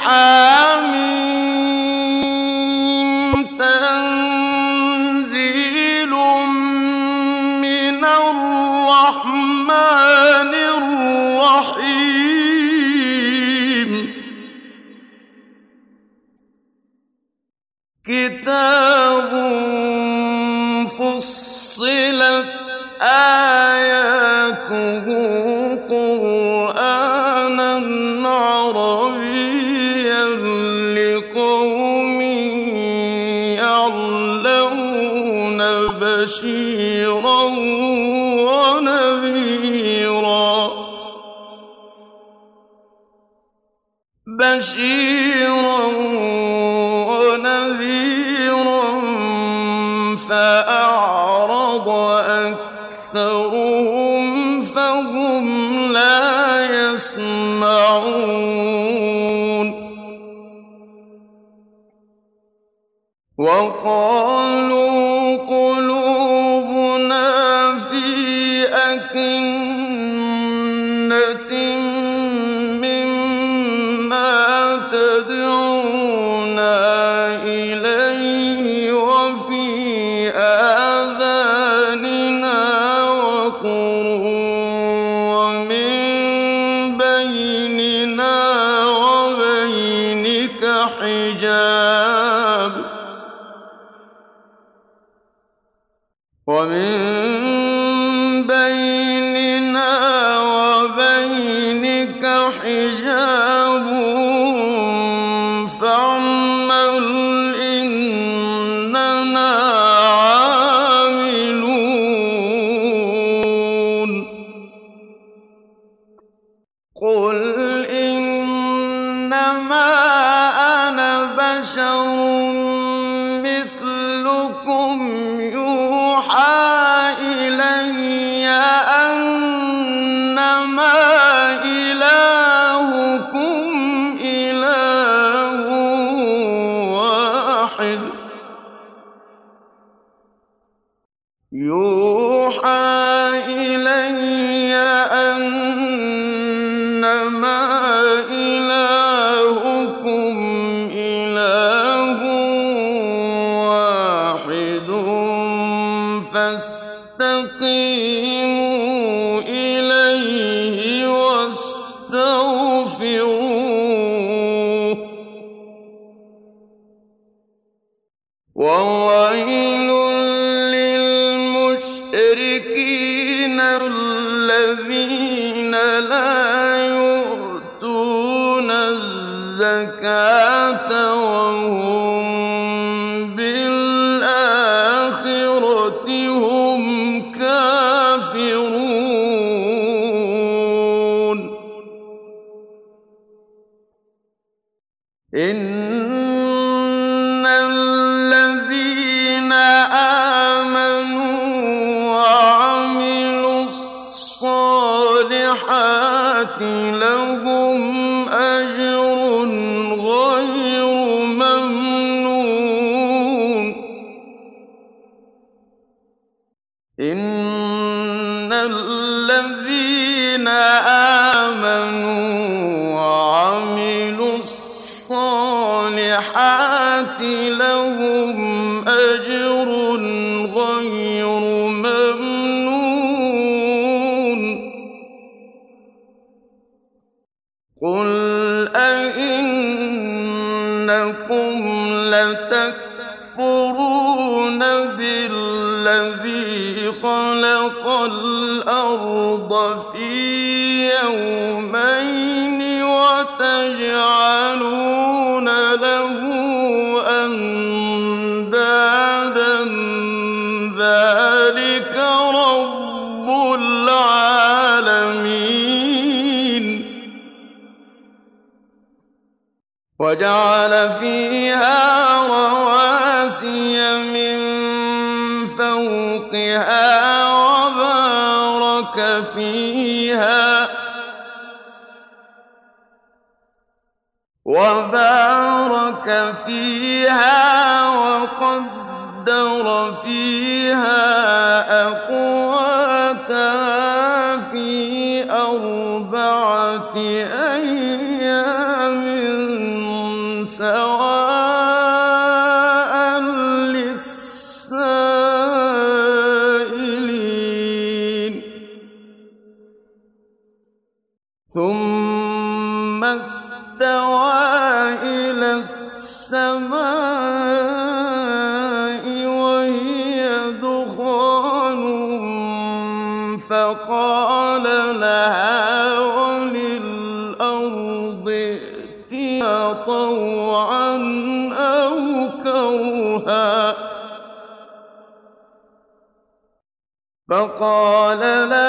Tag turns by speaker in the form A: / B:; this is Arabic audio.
A: حم تنزيل من الرحمن الرحيم كتاب فصلت آياته قرآنًا عربيًّا لقوم يعلمون بشيرًا ونذيرًا فأعرض أكثرهم فهم لا يسمعون وقالوا قلوبنا في أكنة مما تدعونا إليه وفي آذاننا وقر ومن بيننا وبينك حجاب فاعمل إننا عاملون قل إنما أنا بشر مثلكم يوحى إلي أنما إلهكم إله واحد فاستقيموا إليه واستغفروه وويل للمشركين الذين لا يؤتون الزكاة وهم بالآخرة هم كافرون إن الذين آمنوا وعملوا الصالحات لهم أجر غير ممنون إن الذين آمنوا وعملوا الصالحات لهم أجر غير ممنون قل أئنكم لتكفرون بالذي خلق الأرض في يومين وتجعلون له أندادا ذلك رب العالمين وجعل فيها رواسي من فوقها وبارك فيها وقدر فيها أقواتها في 4 أيام سواء للسائلين ثم استوى إلى السماء وهي دخان فقال لها وللأرض ائتيا طوعا أو كرها فقال